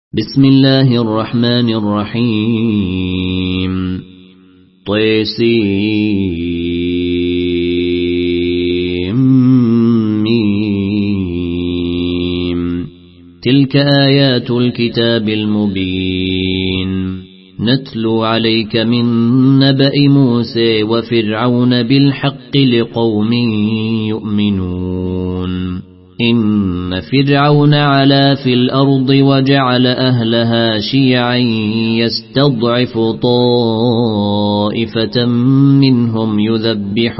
بسم الله الرحمن الرحيم طيسيم تلك آيات الكتاب المبين نتلو عليك من نبأ موسى وفرعون بالحق لقوم يؤمنون إن فرعون علا في الأرض وجعل أهلها شيعا يستضعف طائفة منهم يذبح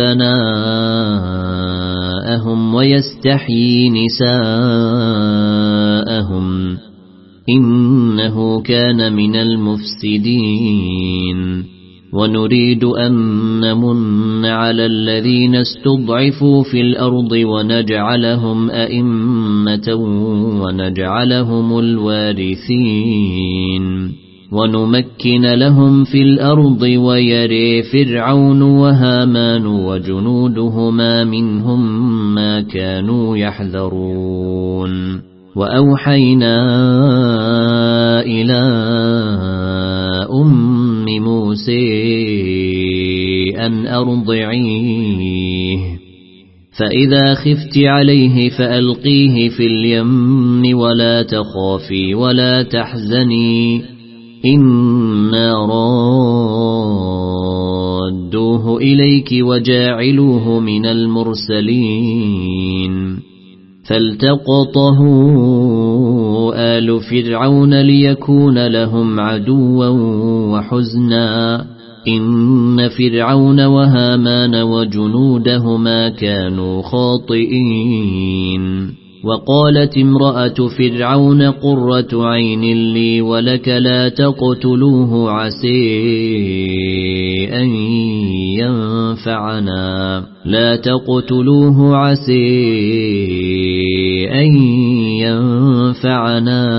أبناءهم ويستحيي نساءهم إنه كان من المفسدين ونريد أن نمن على الذين استضعفوا في الأرض ونجعلهم أئمة ونجعلهم الوارثين ونمكن لهم في الأرض ويري فرعون وهامان وجنودهما منهم ما كانوا يحذرون وأوحينا إلى موسى أن أرضعيه فإذا خفت عليه فألقيه في اليم ولا تخافي ولا تحزني إنا رادوه إليك وجاعلوه من المرسلين فالتقطه آل فرعون ليكون لهم عدوا وحزنا إن فرعون وهامان وجنودهما كانوا خاطئين وقالت امرأة فرعون قرة عين لي ولك لا تقتلوه عسى أن ينفعنا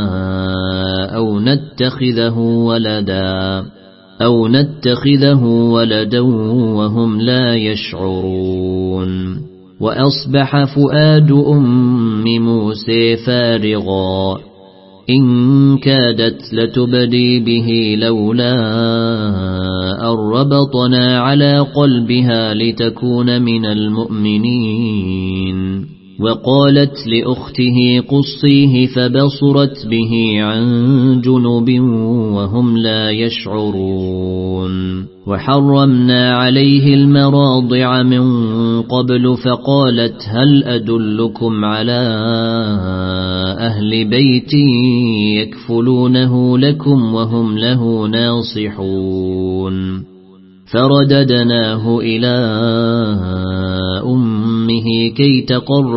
أو نتخذه ولدا وهم لا يشعرون وأصبح فؤاد أم موسى فارغا إن كادت لتبدي به لولا أن ربطنا على قلبها لتكون من المؤمنين وقالت لأخته قصيه فبصرت به عن جنب وهم لا يشعرون وحرمنا عليه المراضع من قبل فقالت هل أدلكم على أهل بيت يكفلونه لكم وهم له ناصحون فرددناه إلى أمه كي تقر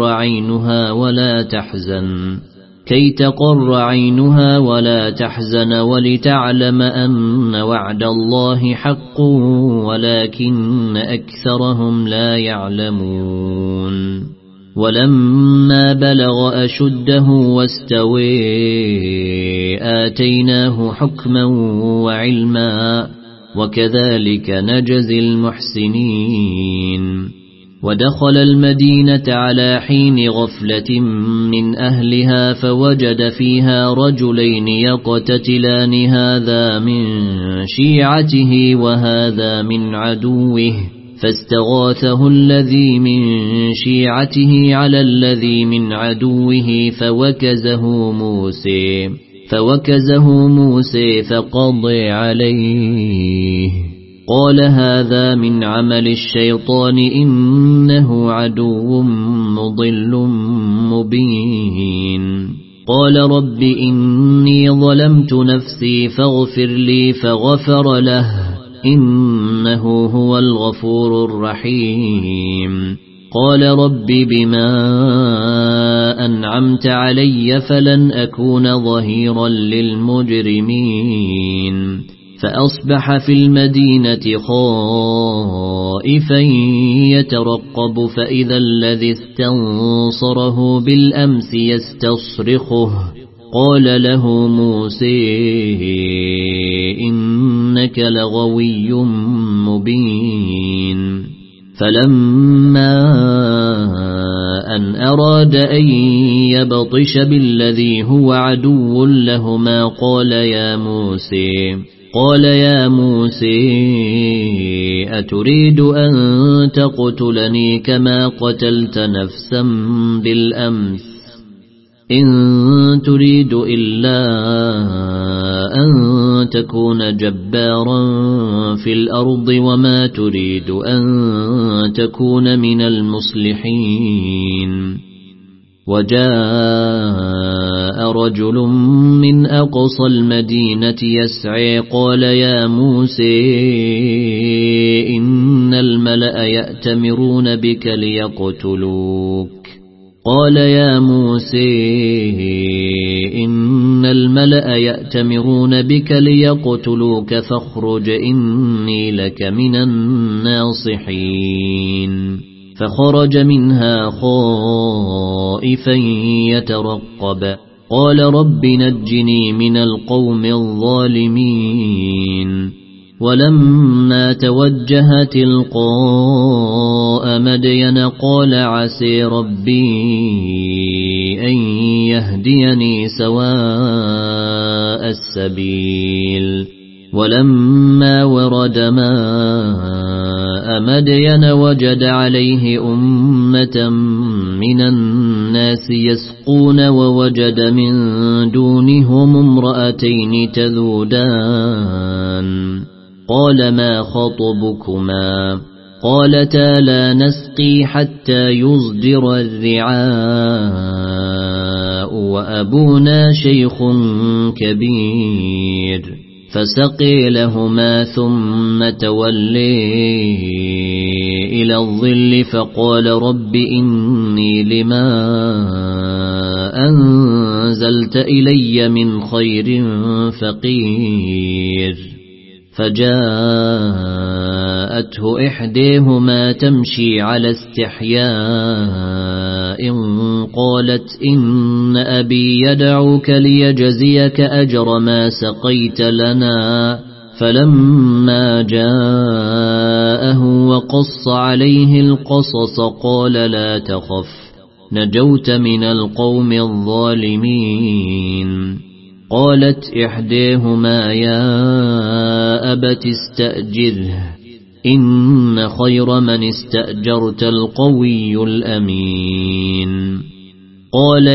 عينها ولا تحزن ولتعلم أن وعد الله حق ولكن أكثرهم لا يعلمون ولما بلغ أشده واستوى آتيناه حكما وعلما وكذلك نجزي المحسنين ودخل المدينة على حين غفلة من أهلها فوجد فيها رجلين يقتتلان هذا من شيعته وهذا من عدوه فاستغاثه الذي من شيعته على الذي من عدوه فوكزه موسى فقضى عليه قال هذا من عمل الشيطان إنه عدو مضل مبين قال رب إني ظلمت نفسي فاغفر لي فغفر له إنه هو الغفور الرحيم قال رب بما أنعمت علي فلن أكون ظهيرا للمجرمين فأصبح في المدينة خائفا يترقب فإذا الذي استنصره بالأمس يستصرخه قال له موسى إنك لغوي مبين فلما أن أراد أن يبطش بالذي هو عدو لهما قال يا موسى أتريد أن تقتلني كما قتلت نفسا بالأمس إن تريد إلا أن تكون جبارا في الأرض وما تريد أن تكون من المصلحين وجاء رجل من أقصى المدينة يسعى قال يا موسى إن الملأ يأتمرون بك ليقتلوك قال يا موسى إن الملأ يأتمرون بك ليقتلوك فاخرج إني لك من الناصحين فخرج منها خائفا يترقب قال رب نجني من القوم الظالمين ولما توجه تلقاء مدين قال عسى ربي أن يهديني سواء السبيل ولما ورد ماء مدين وجد عليه أمة من الناس يسقون ووجد من دونهم امرأتين تذودان قال ما خطبكما قالتا لا نسقي حتى يصدر الرعاء وأبونا شيخ كبير فسقي لهما ثم تولي إلى الظل فقال رب إني لما أنزلت إلي من خير فقير فجاءته إحداهما تمشي على استحياء قالت إن أبي يدعوك ليجزيك أجر ما سقيت لنا فلما جاءه وقص عليه القصص قال لا تخف نجوت من القوم الظالمين قالت إحداهما يا أبت استأجره إن خير من استأجرت القوي الأمين قال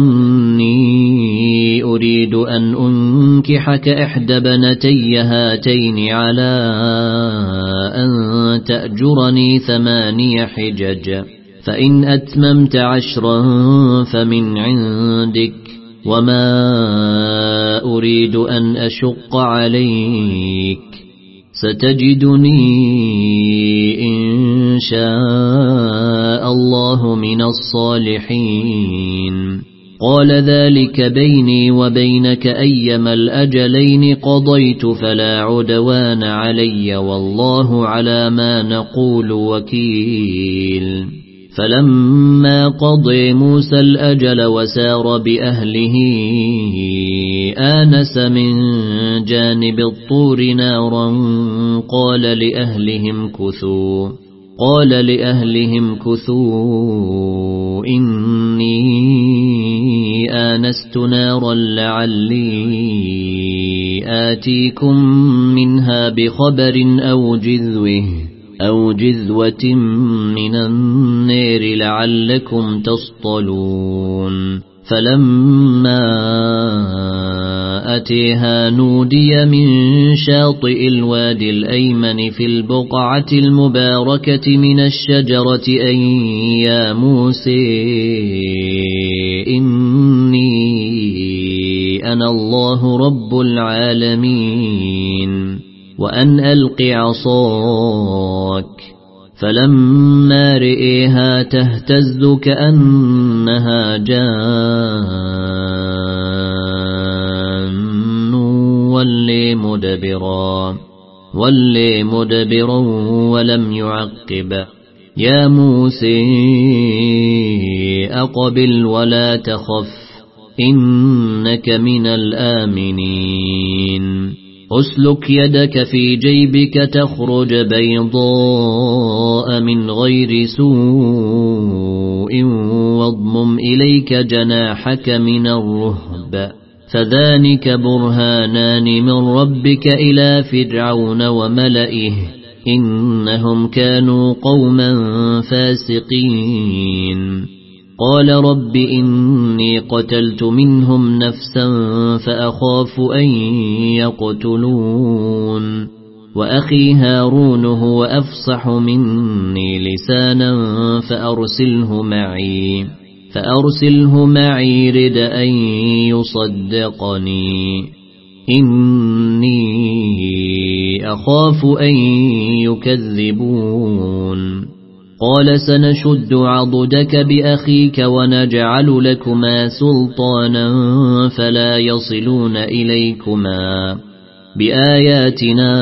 إني أريد أن أنكحك إحدى بنتي هاتين على أن تأجرني 8 حجج فإن أتممت 10 فمن عندك وما أريد أن أشق عليك ستجدني إن شاء الله من الصالحين قال ذلك بيني وبينك أيما الأجلين قضيت فلا عدوان علي والله على ما نقول وكيل فلما قضى موسى الأجل وسار بأهله آنس من جانب الطور نارا قال لأهلهم كثوا إني آنست نارا لعلي آتيكم منها بخبر أو جذوة من النار لعلكم تصطلون فلما أتيها نودي من شاطئ الوادي الأيمن في البقعة المباركة من الشجرة أن يا موسى إني أنا الله رب العالمين وأن ألق عصاك فلما رئيها تهتز كأنها جان ولي مدبرا ولم يعقب يا موسى أقبل ولا تخف إنك من الآمنين أسلك يدك في جيبك تخرج بيضاء من غير سوء واضمم إليك جناحك من الرهب فذلك برهانان من ربك إلى فرعون وملئه إنهم كانوا قوما فاسقين قال رب إني قتلت منهم نفسا فأخاف أن يقتلون وأخي هارون هو أفصح مني لسانا فأرسله معي رد أن يصدقني إني أخاف أن يكذبون قال سنشد عضدك بأخيك ونجعل لكما سلطانا فلا يصلون إليكما بآياتنا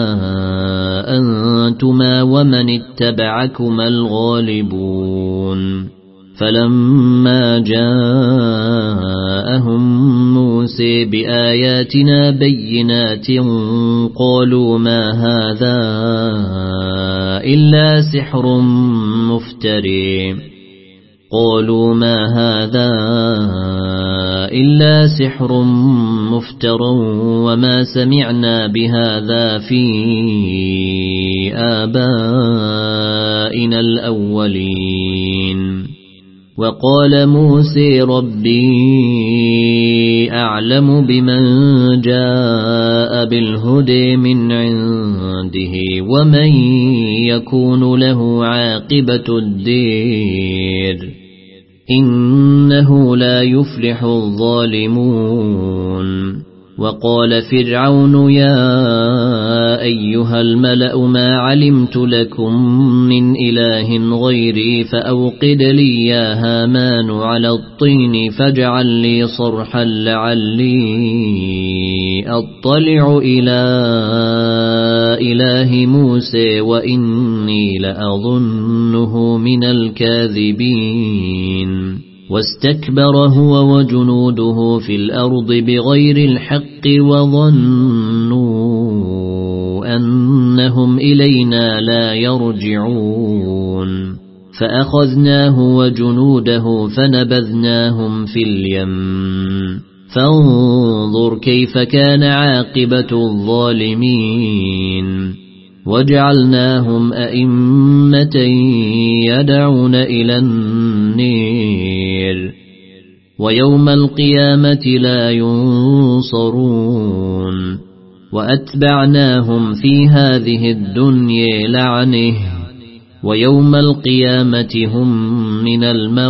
أنتما ومن اتبعكما الغالبون فلما جاءهم موسى بآياتنا بينات قالوا ما هذا إلا سحر مفتر وما سمعنا بهذا في آبائنا الأولين وقال موسى ربي أعلم بمن جاء بالهدى من عنده ومن يكون له عاقبة الدير إنه لا يفلح الظالمون وقال فرعون يا أيها الملأ ما علمت لكم من إله غيري فأوقد لي يا هامان على الطين فاجعل لي صرحا لعلي أطلع إلى إله موسى وإني لأظنه من الكاذبين واستكبر هو وجنوده في الأرض بغير الحق وظنوا أنهم إلينا لا يرجعون فأخذناه وجنوده فنبذناهم في اليم فانظر كيف كان عاقبة الظالمين وجعلناهم أئمة يدعون إلى النير ويوم القيامة لا ينصرون وأتبعناهم في هذه الدنيا لعنه ويوم القيامة هم من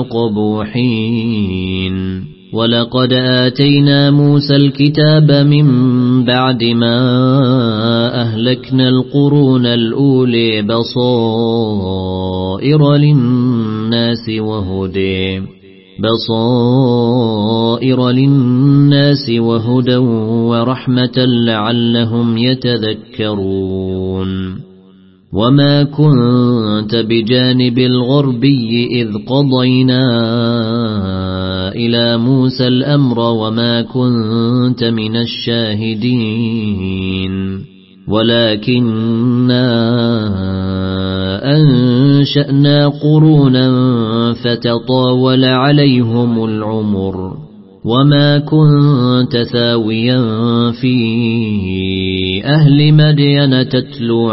المقبوحين ولقد آتينا موسى الكتاب من بعد ما أهلكنا القرون الأولى بصائر للناس وهدى ورحمة لعلهم يتذكرون وما كنت بجانب الغربي إذ قضينا إلى موسى الأمر وما كنت من الشاهدين ولكننا أنشأنا قرونا فتطاول عليهم العمر وما كنت ثاويا في أهل مدين تتلو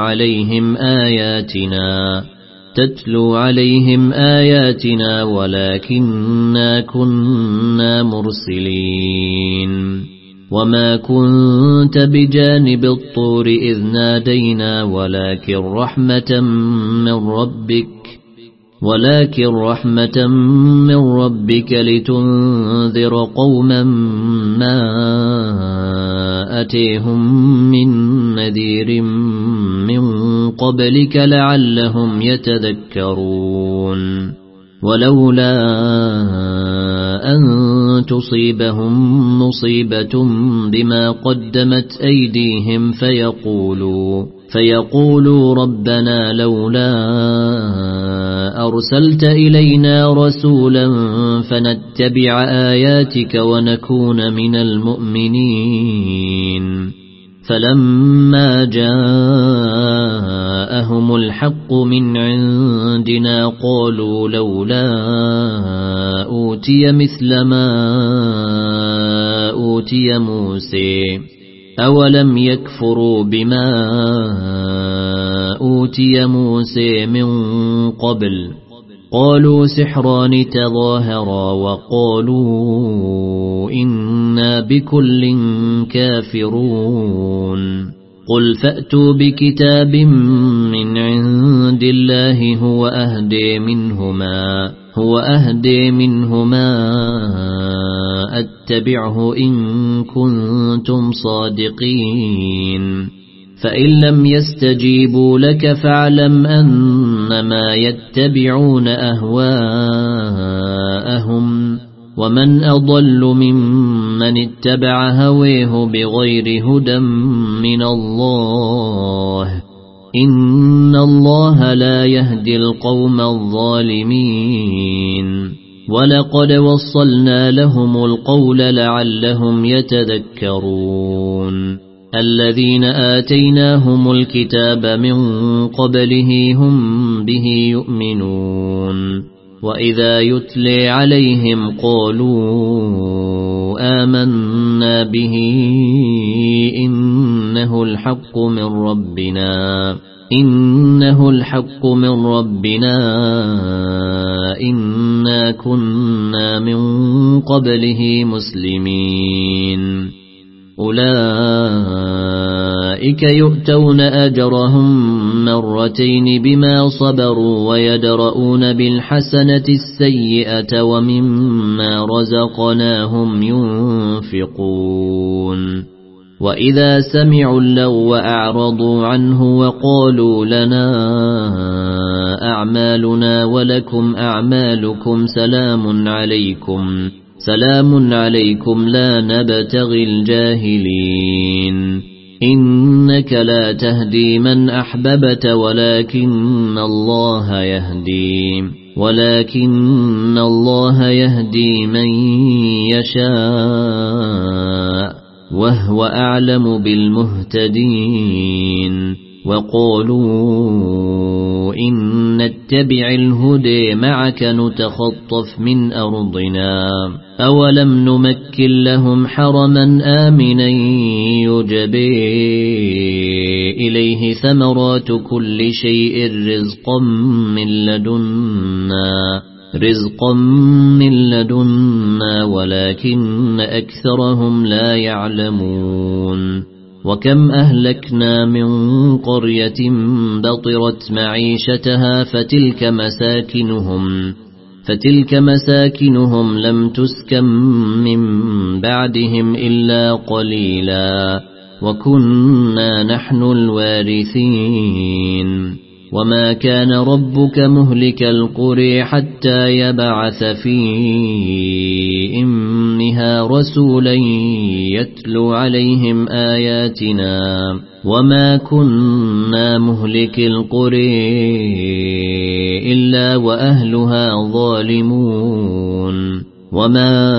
عليهم آياتنا ولكننا كنا مرسلين وما كنت بجانب الطور إذ نادينا ولكن رحمة من ربك لتنذر قوما ما أتيهم من نذير من قبلك لعلهم يتذكرون ولولا أن تصيبهم مصيبة بما قدمت أيديهم فيقولوا ربنا لولا أرسلت إلينا رسولا فنتبع آياتك ونكون من المؤمنين فلما جاءهم الحق من عندنا قالوا لولا أوتي مثل ما أوتي موسى أولم يكفروا بما أوتي موسى من قبل قالوا سحران تظاهرا وقالوا إنا بكل كافرون قل فأتوا بكتاب من عند الله هو أهدي منهما أتبعه إن كنتم صادقين فإن لم يستجيبوا لك فاعلم أنما يتبعون أهواءهم ومن أضل ممن اتبع هويه بغير هدى من الله إن الله لا يهدي القوم الظالمين ولقد وصلنا لهم القول لعلهم يتذكرون الذين آتيناهم الكتاب من قبله هم به يؤمنون وإذا يتلي عليهم قالوا آمنا به إنه الحق من ربنا إنا كنا من قبله مسلمين أولئك يؤتون أجرهم مرتين بما صبروا ويدرؤون بالحسنة السيئة ومما رزقناهم ينفقون وإذا سمعوا اللغو أعرضوا عنه وقالوا لنا أعمالنا ولكم أعمالكم سلام عليكم لا نبتغي الجاهلين إنك لا تهدي من أحببت ولكن الله يهدي من يشاء وهو أعلم بالمهتدين وقالوا إن نتبع الهدى معك نتخطف من أرضنا أولم نمكن لهم حرما آمنا يجبي إليه ثمرات كل شيء رزقا من لدنا ولكن أكثرهم لا يعلمون وكم أهلكنا من قرية بطرت معيشتها فتلك مساكنهم لم تسكن من بعدهم إلا قليلا وكنا نحن الوارثين وما كان ربك مهلك القرى حتى يبعث في أمها رسولا يتلو عليهم آياتنا وما كنا مهلك القرى إلا وأهلها ظالمون وما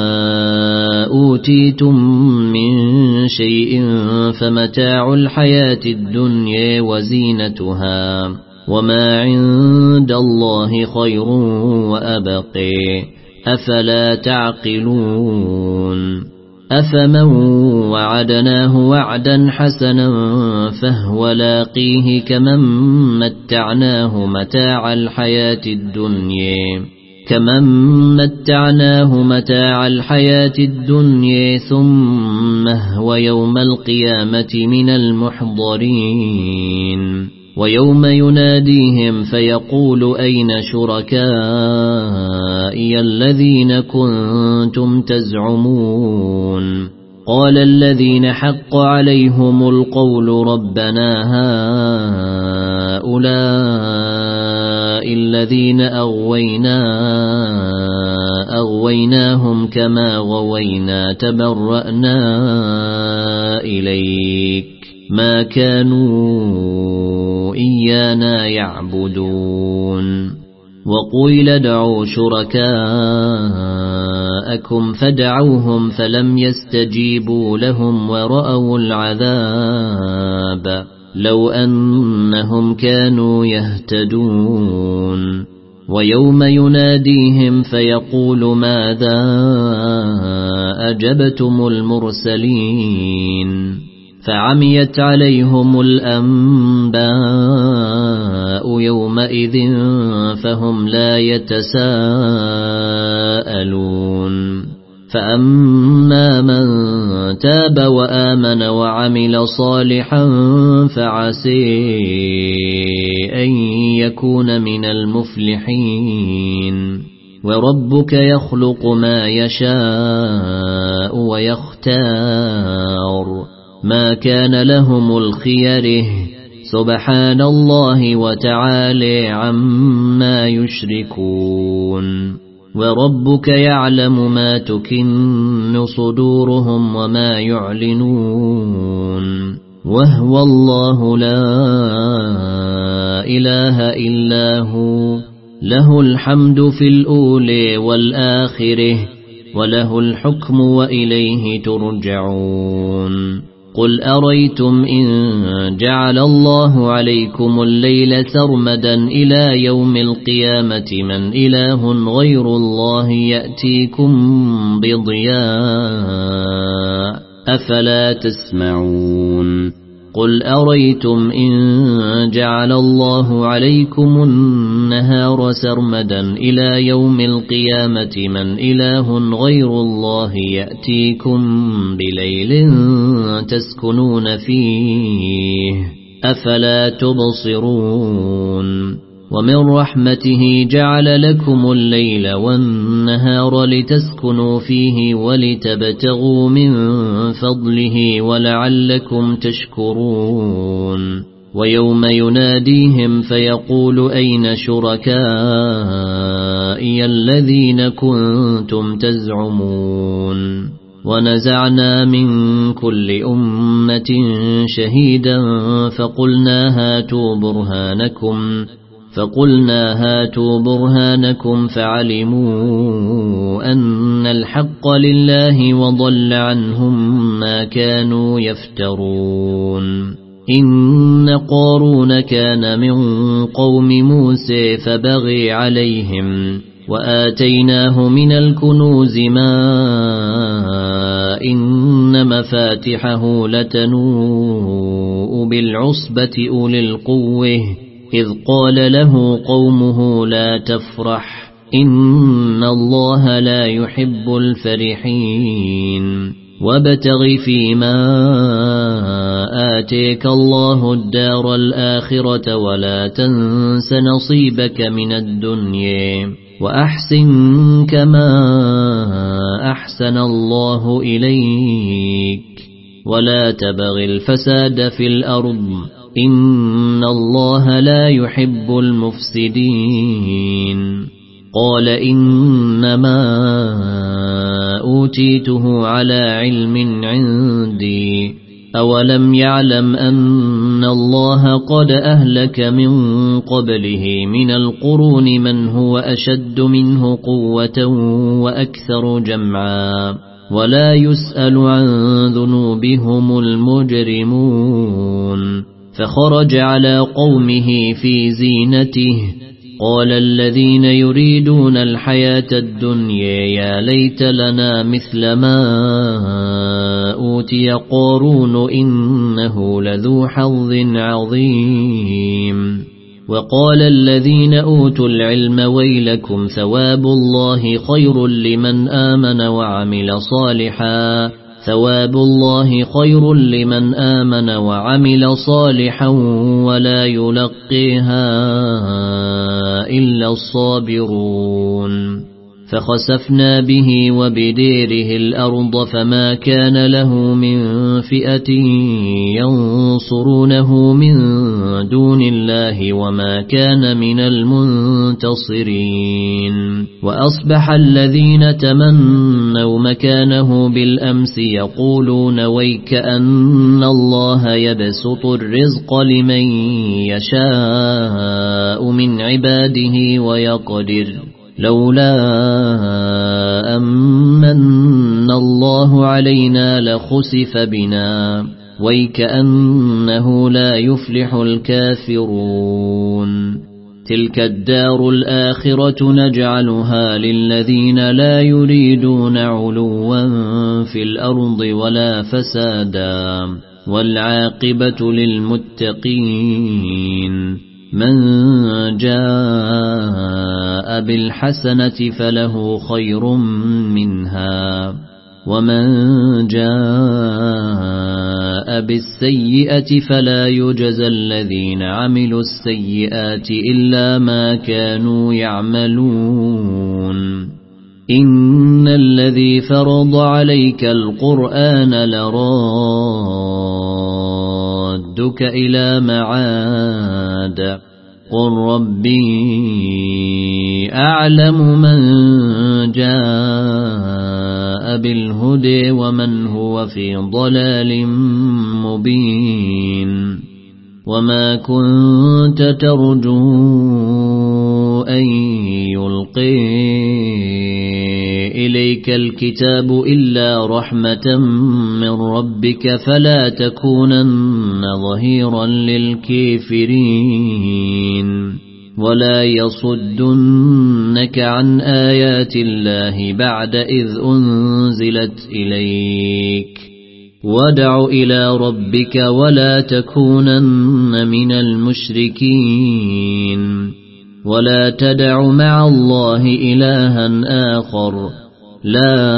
أوتيتم من شيء فمتاع الحياة الدنيا وزينتها وما عند الله خير وأبقى أفلا تعقلون أفمن وعدناه وعدا حسنا فهو لاقيه كمن متعناه متاع الحياة الدنيا ثم هو يوم القيامة من المحضرين ويوم يناديهم فيقول أين شركائي الذين كنتم تزعمون قال الذين حق عليهم القول ربنا هؤلاء الذين أغويناهم كما غوينا تبرأنا إليك ما كانوا إيانا يعبدون وقيل ادعوا شركاءكم وراءكم فدعوهم فلم يستجيبوا لهم ورأوا العذاب لو أنهم كانوا يهتدون ويوم يناديهم فيقول ماذا أجبتم المرسلين فعميت عليهم الأنباء يومئذ فهم لا يتساءلون فأما من تاب وآمن وعمل صالحا فعسى أن يكون من المفلحين وربك يخلق ما يشاء ويختار ما كان لهم الخيره سبحان الله وتعالى عما يشركون وربك يعلم ما تكن صدورهم وما يعلنون وهو الله لا إله إلا هو له الحمد في الأولى والآخرة وله الحكم وإليه ترجعون قل أريتم إن جعل الله عليكم الليل سرمدا إلى يوم القيامة من إله غير الله يأتيكم بضياء أفلا تسمعون قل أريتم إن جعل الله عليكم النهار سرمدا إلى يوم القيامة من إله غير الله يأتيكم بليل تسكنون فيه أفلا تبصرون ومن رحمته جعل لكم الليل والنهار لتسكنوا فيه ولتبتغوا من فضله ولعلكم تشكرون ويوم يناديهم فيقول أين شركائي الذين كنتم تزعمون ونزعنا من كل أمة شهيدا فقلنا هاتوا برهانكم فعلموا أن الحق لله وضل عنهم ما كانوا يفترون إن قارون كان من قوم موسى فبغي عليهم وآتيناه من الكنوز ما إن مفاتحه لتنوء بالعصبة أولي القوة إذ قال له قومه لا تفرح إن الله لا يحب الفرحين وابتغ فيما آتيك الله الدار الآخرة ولا تنس نصيبك من الدنيا وأحسن كما أحسن الله إليك ولا تبغ الفساد في الأرض إن الله لا يحب المفسدين قال إنما أوتيته على علم عندي أولم يعلم أن الله قد أهلك من قبله من القرون من هو أشد منه قوة وأكثر جمعا ولا يسأل عن ذنوبهم المجرمون فخرج على قومه في زينته قال الذين يريدون الحياة الدنيا يا ليت لنا مثل ما أوتي قارون إنه لذو حظ عظيم وقال الذين أوتوا العلم ويلكم ثواب الله خير لمن آمن وعمل صالحا ولا يلقيها إلا الصابرون فخسفنا به وبديره الأرض فما كان له من فئة ينصرونه من دون الله وما كان من المنتصرين وأصبح الذين تمنوا مكانه بالأمس يقولون ويك أن الله يبسط الرزق لمن يشاء من عباده ويقدر لولا أمن الله علينا لخسف بنا ويكأنه لا يفلح الكافرون تلك الدار الآخرة نجعلها للذين لا يريدون علوا في الأرض ولا فسادا والعاقبة للمتقين من جاء بالحسنة فله خير منها ومن جاء بالسيئة فلا يجزى الذين عملوا السيئات إلا ما كانوا يعملون إن الذي فرض عليك القرآن لرادك إلى معاد قل ربي أعلم من جاء بالهدى ومن هو في ضلال مبين وما كنت ترجو أن يلقي إليك الكتاب إلا رحمة من ربك فلا تكونن ظهيرا للكافرين ولا يصدنك عن آيات الله بعد إذ أنزلت إليك وادع إلى ربك ولا تكونن من المشركين ولا تدع مع الله إلها آخر لا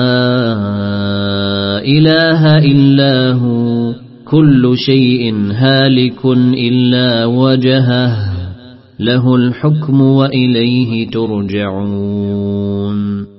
إله إلا هو كل شيء هالك إلا وجهه له الحكم وإليه ترجعون